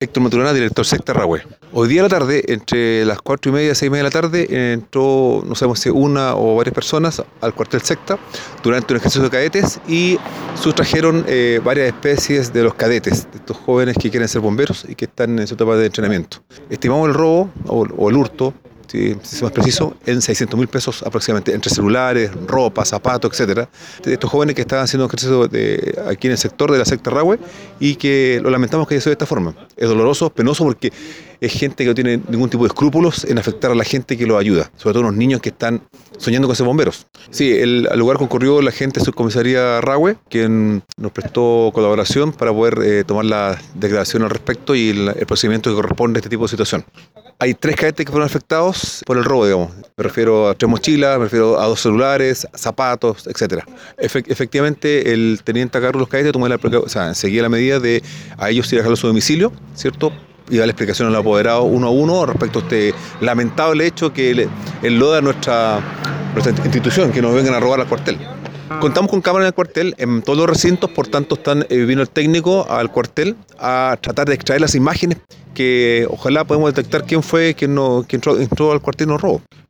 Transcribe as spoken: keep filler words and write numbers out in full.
Héctor Maturana, director secta Rahue. Hoy día a la tarde, entre las cuatro y media y seis y media de la tarde, entró, no sabemos si una o varias personas al cuartel secta durante un ejercicio de cadetes y sustrajeron eh, varias especies de los cadetes, de estos jóvenes que quieren ser bomberos y que están en su etapa de entrenamiento. Estimamos el robo o, o el hurto, si es más preciso, en seiscientos mil pesos aproximadamente, entre celulares, ropa, zapatos, etcétera. De estos jóvenes que estaban haciendo ejercicio de, aquí en el sector de la secta Rahue y que lo lamentamos que haya sido de esta forma. Es doloroso, penoso porque es gente que no tiene ningún tipo de escrúpulos en afectar a la gente que los ayuda, sobre todo los niños que están soñando con ser bomberos. Sí, el, al lugar concurrió la gente de subcomisaría Rahue, quien nos prestó colaboración para poder eh, tomar la declaración al respecto y el, el procedimiento que corresponde a este tipo de situación. Hay tres cadetes que fueron afectados por el robo, digamos. Me refiero a tres mochilas, me refiero a dos celulares, zapatos, etcétera. Efect, efectivamente, el teniente a cargo de los cadetes tomó la, o sea, seguía la medida de a ellos ir a dejarlo a su domicilio, ¿cierto? Y dar la explicación al apoderado uno a uno respecto a este lamentable hecho que enloda a nuestra, nuestra institución, que nos vengan a robar al cuartel. Contamos con cámaras en el cuartel, en todos los recintos, por tanto están, eh, vino el técnico al cuartel a tratar de extraer las imágenes que ojalá podamos detectar quién fue quien, no, quien entró, entró al cuartel y nos robó.